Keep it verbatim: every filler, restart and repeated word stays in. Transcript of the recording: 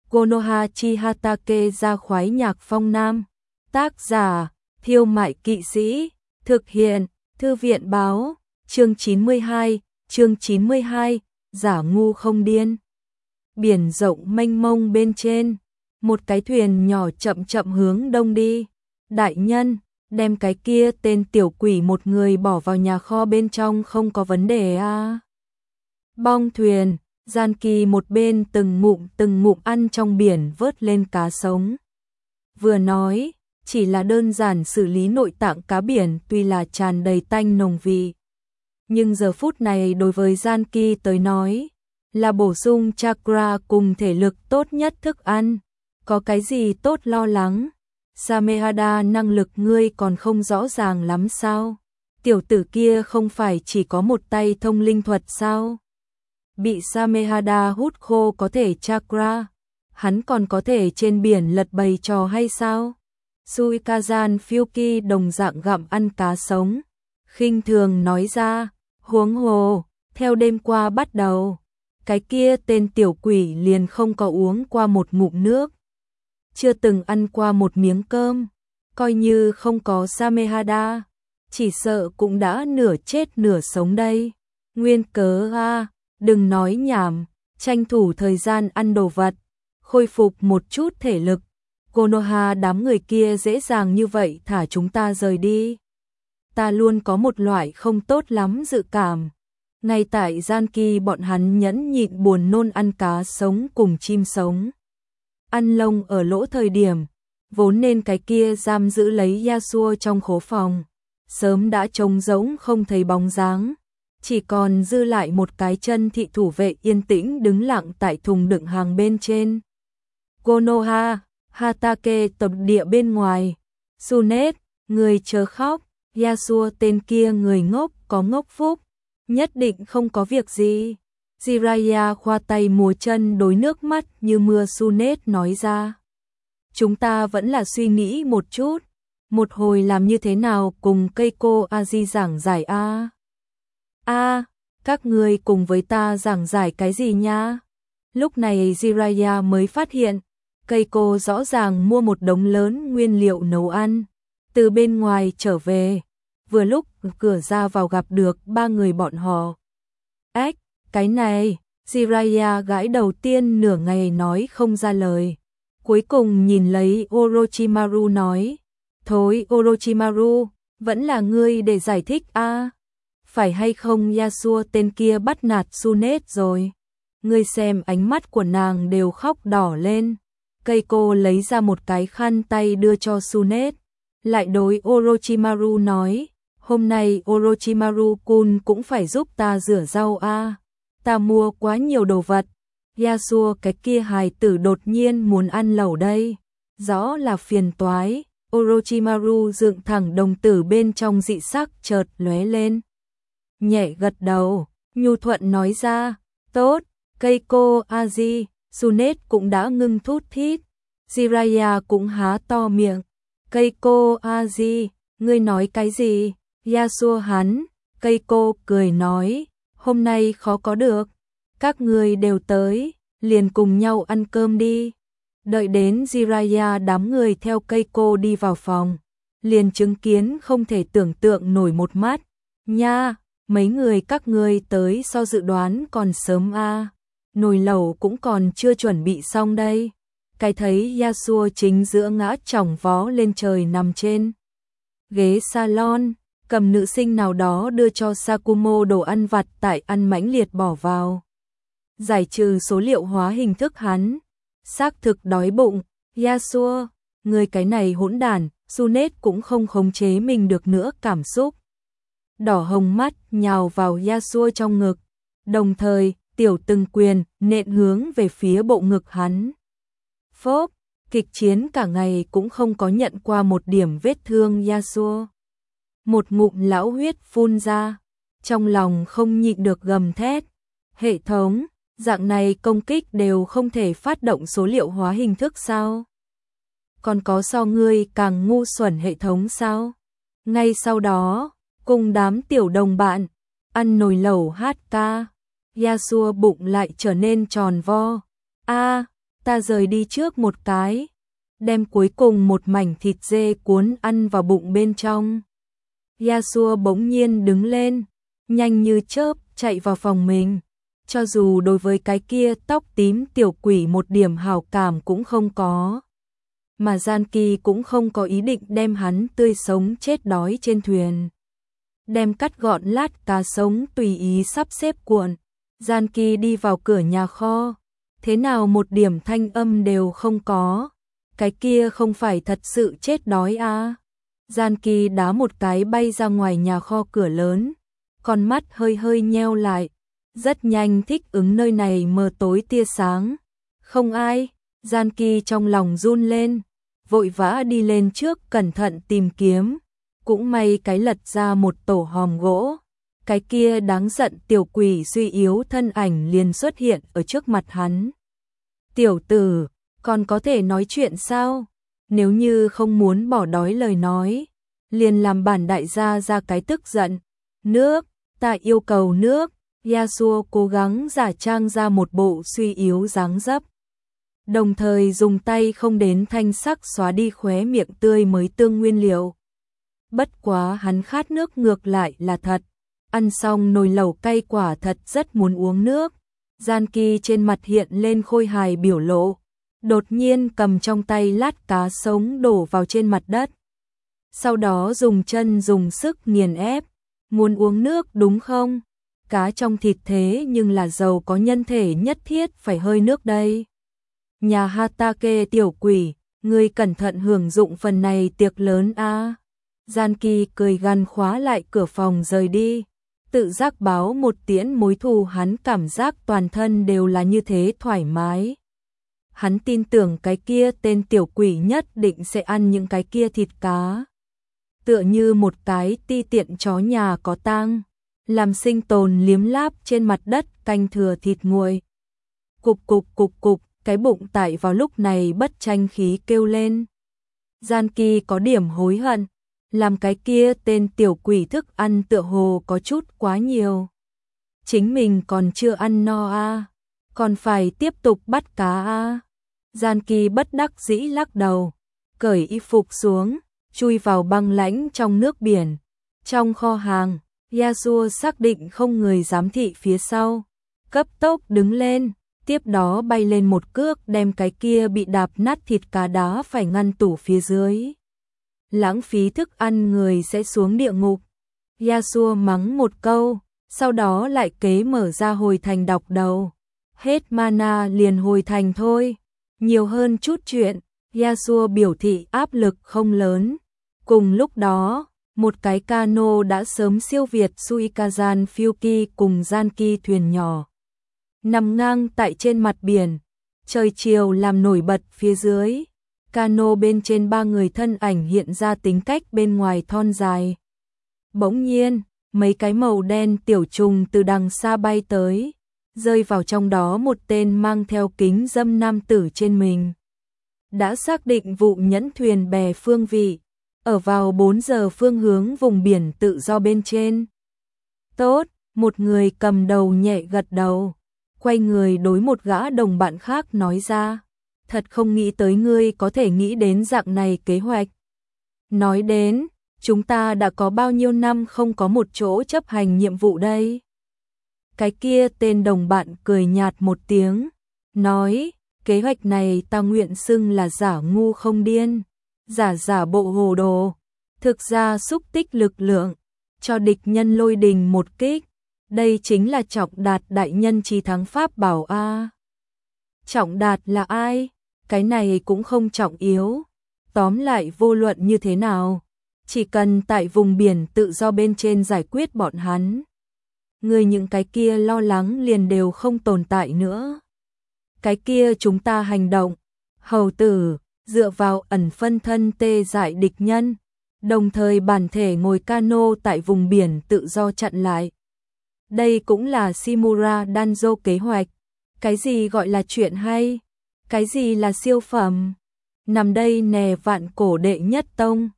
Konoha chi Hatake ra khoái nhạc phong nam. Tác giả, Thiêu Mại Kỵ Sĩ. Thực hiện, Thư viện báo. Chương chín mươi hai, chương chín mươi hai, giả ngu không điên. Biển rộng mênh mông bên trên, một cái thuyền nhỏ chậm chậm hướng đông đi. Đại nhân, đem cái kia tên tiểu quỷ một người bỏ vào nhà kho bên trong không có vấn đề à. Bong thuyền, Gian Kỳ một bên từng ngụm từng ngụm ăn trong biển vớt lên cá sống. Vừa nói, chỉ là đơn giản xử lý nội tạng cá biển tuy là tràn đầy tanh nồng vị. Nhưng giờ phút này đối với Gian Kỳ tới nói, là bổ sung chakra cùng thể lực tốt nhất thức ăn. Có cái gì tốt lo lắng? Samehada năng lực ngươi còn không rõ ràng lắm sao? Tiểu tử kia không phải chỉ có một tay thông linh thuật sao? Bị Samehada hút khô có thể chakra, hắn còn có thể trên biển lật bầy trò hay sao? Suikazan Fyuki đồng dạng gặm ăn cá sống, khinh thường nói ra, huống hồ, theo đêm qua bắt đầu, cái kia tên tiểu quỷ liền không có uống qua một ngụm nước, chưa từng ăn qua một miếng cơm, coi như không có Samehada, chỉ sợ cũng đã nửa chết nửa sống đây. Nguyên cớ a, đừng nói nhảm, tranh thủ thời gian ăn đồ vật, khôi phục một chút thể lực. Konoha đám người kia dễ dàng như vậy thả chúng ta rời đi. Ta luôn có một loại không tốt lắm dự cảm. Ngay tại Gian Kỳ bọn hắn nhẫn nhịn buồn nôn ăn cá sống cùng chim sống. Ăn lông ở lỗ thời điểm, vốn nên cái kia giam giữ lấy Yasuo trong khố phòng. Sớm đã trống rỗng không thấy bóng dáng. Chỉ còn dư lại một cái chân thị thủ vệ yên tĩnh đứng lặng tại thùng đựng hàng bên trên. Konoha, Hatake tập địa bên ngoài. Sunet, người chớ khóc. Yasuo tên kia người ngốc có ngốc phúc. Nhất định không có việc gì. Jiraiya khoa tay múa chân đối nước mắt như mưa. Sunet nói ra. Chúng ta vẫn là suy nghĩ một chút. Một hồi làm như thế nào cùng Keiko Aji giảng giải a? A, các người cùng với ta giảng giải cái gì nha? Lúc này Jiraiya mới phát hiện, Keiko rõ ràng mua một đống lớn nguyên liệu nấu ăn, từ bên ngoài trở về, vừa lúc cửa ra vào gặp được ba người bọn họ. Ếch, cái này, Jiraiya gãi đầu tiên nửa ngày nói không ra lời, cuối cùng nhìn lấy Orochimaru nói, thôi Orochimaru, vẫn là ngươi để giải thích a. Phải hay không Yasuo tên kia bắt nạt Sunet rồi. Ngươi xem ánh mắt của nàng đều khóc đỏ lên. Keiko lấy ra một cái khăn tay đưa cho Sunet. Lại đối Orochimaru nói. Hôm nay Orochimaru-kun cũng phải giúp ta rửa rau a. Ta mua quá nhiều đồ vật. Yasuo cái kia hài tử đột nhiên muốn ăn lẩu đây. Rõ là phiền toái. Orochimaru dựng thẳng đồng tử bên trong dị sắc chợt lóe lên. Nhẹ gật đầu, nhu thuận nói ra, tốt, Keiko Aji, Sunet cũng đã ngưng thút thít, Jiraiya cũng há to miệng, Keiko Aji, ngươi nói cái gì, Yasuo hắn, Keiko cười nói, hôm nay khó có được, các người đều tới, liền cùng nhau ăn cơm đi, đợi đến Jiraiya đám người theo Keiko đi vào phòng, liền chứng kiến không thể tưởng tượng nổi một mắt, nha. Mấy người các ngươi tới so dự đoán còn sớm a, à. Nồi lẩu cũng còn chưa chuẩn bị xong đây. Cái thấy Yasuo chính giữa ngã chỏng vó lên trời nằm trên ghế salon, cầm nữ sinh nào đó đưa cho Sakumo đồ ăn vặt tại ăn mãnh liệt bỏ vào. Giải trừ số liệu hóa hình thức hắn, xác thực đói bụng, Yasuo, người cái này hỗn đản, Sunet cũng không khống chế mình được nữa cảm xúc. Đỏ hồng mắt nhào vào Yasuo trong ngực, đồng thời tiểu từng quyền nện hướng về phía bộ ngực hắn. Phốp, kịch chiến cả ngày cũng không có nhận qua một điểm vết thương Yasuo. Một ngụm lão huyết phun ra, trong lòng không nhịn được gầm thét. Hệ thống, dạng này công kích đều không thể phát động số liệu hóa hình thức sao? Còn có so ngươi càng ngu xuẩn hệ thống sao? Ngay sau đó, cùng đám tiểu đồng bạn, ăn nồi lẩu hát ca, Yasuo bụng lại trở nên tròn vo. A, ta rời đi trước một cái, đem cuối cùng một mảnh thịt dê cuốn ăn vào bụng bên trong. Yasuo bỗng nhiên đứng lên, nhanh như chớp chạy vào phòng mình. Cho dù đối với cái kia tóc tím tiểu quỷ một điểm hảo cảm cũng không có. Mà Gian Kỳ cũng không có ý định đem hắn tươi sống chết đói trên thuyền. Đem cắt gọn lát cá sống tùy ý sắp xếp cuộn. Gian Kỳ đi vào cửa nhà kho. Thế nào một điểm thanh âm đều không có. Cái kia không phải thật sự chết đói à. Gian Kỳ đá một cái bay ra ngoài nhà kho cửa lớn. Con mắt hơi hơi nheo lại. Rất nhanh thích ứng nơi này mờ tối tia sáng. Không ai. Gian Kỳ trong lòng run lên. Vội vã đi lên trước cẩn thận tìm kiếm. Cũng may cái lật ra một tổ hòm gỗ. Cái kia đáng giận tiểu quỷ suy yếu thân ảnh liền xuất hiện ở trước mặt hắn. Tiểu tử, còn có thể nói chuyện sao? Nếu như không muốn bỏ đói lời nói, liền làm bản đại gia ra cái tức giận. Nước, ta yêu cầu nước. Yasuo cố gắng giả trang ra một bộ suy yếu dáng dấp. Đồng thời dùng tay không đến thanh sắc xóa đi khóe miệng tươi mới tương nguyên liệu. Bất quá hắn khát nước ngược lại là thật. Ăn xong nồi lẩu cay quả thật rất muốn uống nước. Gian Kỳ trên mặt hiện lên khôi hài biểu lộ. Đột nhiên cầm trong tay lát cá sống đổ vào trên mặt đất. Sau đó dùng chân dùng sức nghiền ép. Muốn uống nước đúng không? Cá trong thịt thế nhưng là giàu có nhân thể nhất thiết phải hơi nước đây. Nhà Hatake tiểu quỷ, ngươi cẩn thận hưởng dụng phần này tiệc lớn a. À. Gian Kỳ cười gằn khóa lại cửa phòng rời đi. Tự giác báo một tiễn mối thù, hắn cảm giác toàn thân đều là như thế thoải mái. Hắn tin tưởng cái kia tên tiểu quỷ nhất định sẽ ăn những cái kia thịt cá. Tựa như một cái ti tiện chó nhà có tang, làm sinh tồn liếm láp trên mặt đất canh thừa thịt nguội. Cục cục cục cục, cái bụng tại vào lúc này bất tranh khí kêu lên. Gian Kỳ có điểm hối hận, làm cái kia tên tiểu quỷ thức ăn tựa hồ có chút quá nhiều. Chính mình còn chưa ăn no a, à, còn phải tiếp tục bắt cá a. À. Gian Kỳ bất đắc dĩ lắc đầu, cởi y phục xuống, chui vào băng lãnh trong nước biển. Trong kho hàng, Yasuo xác định không người giám thị phía sau, cấp tốc đứng lên, tiếp đó bay lên một cước đem cái kia bị đạp nát thịt cá đá phải ngăn tủ phía dưới. Lãng phí thức ăn người sẽ xuống địa ngục. Yasuo mắng một câu, sau đó lại kế mở ra hồi thành đọc đầu. Hết mana liền hồi thành thôi, nhiều hơn chút chuyện. Yasuo biểu thị áp lực không lớn. Cùng lúc đó, một cái cano đã sớm siêu việt Suikazan Fuki cùng Gian Kỳ thuyền nhỏ. Nằm ngang tại trên mặt biển, trời chiều làm nổi bật phía dưới. Cano bên trên ba người thân ảnh hiện ra tính cách bên ngoài thon dài. Bỗng nhiên, mấy cái màu đen tiểu trùng từ đằng xa bay tới, rơi vào trong đó một tên mang theo kính dâm nam tử trên mình. Đã xác định vụ nhẫn thuyền bè phương vị, ở vào bốn giờ phương hướng vùng biển tự do bên trên. Tốt, một người cầm đầu nhẹ gật đầu, quay người đối một gã đồng bạn khác nói ra. Thật không nghĩ tới ngươi có thể nghĩ đến dạng này kế hoạch. Nói đến, chúng ta đã có bao nhiêu năm không có một chỗ chấp hành nhiệm vụ đây. Cái kia tên đồng bạn cười nhạt một tiếng, nói, kế hoạch này ta nguyện xưng là giả ngu không điên, giả giả bộ hồ đồ, thực ra xúc tích lực lượng, cho địch nhân lôi đình một kích. Đây chính là Trọng Đạt đại nhân chí thắng pháp bảo a. Trọng Đạt là ai? Cái này cũng không trọng yếu. Tóm lại vô luận như thế nào, chỉ cần tại vùng biển tự do bên trên giải quyết bọn hắn, người những cái kia lo lắng liền đều không tồn tại nữa. Cái kia chúng ta hành động, hầu tử, dựa vào ẩn phân thân tê dại địch nhân, đồng thời bản thể ngồi cano tại vùng biển tự do chặn lại. Đây cũng là Shimura Danzo kế hoạch. Cái gì gọi là chuyện hay? Cái gì là siêu phẩm? Nằm đây nè vạn cổ đệ nhất tông.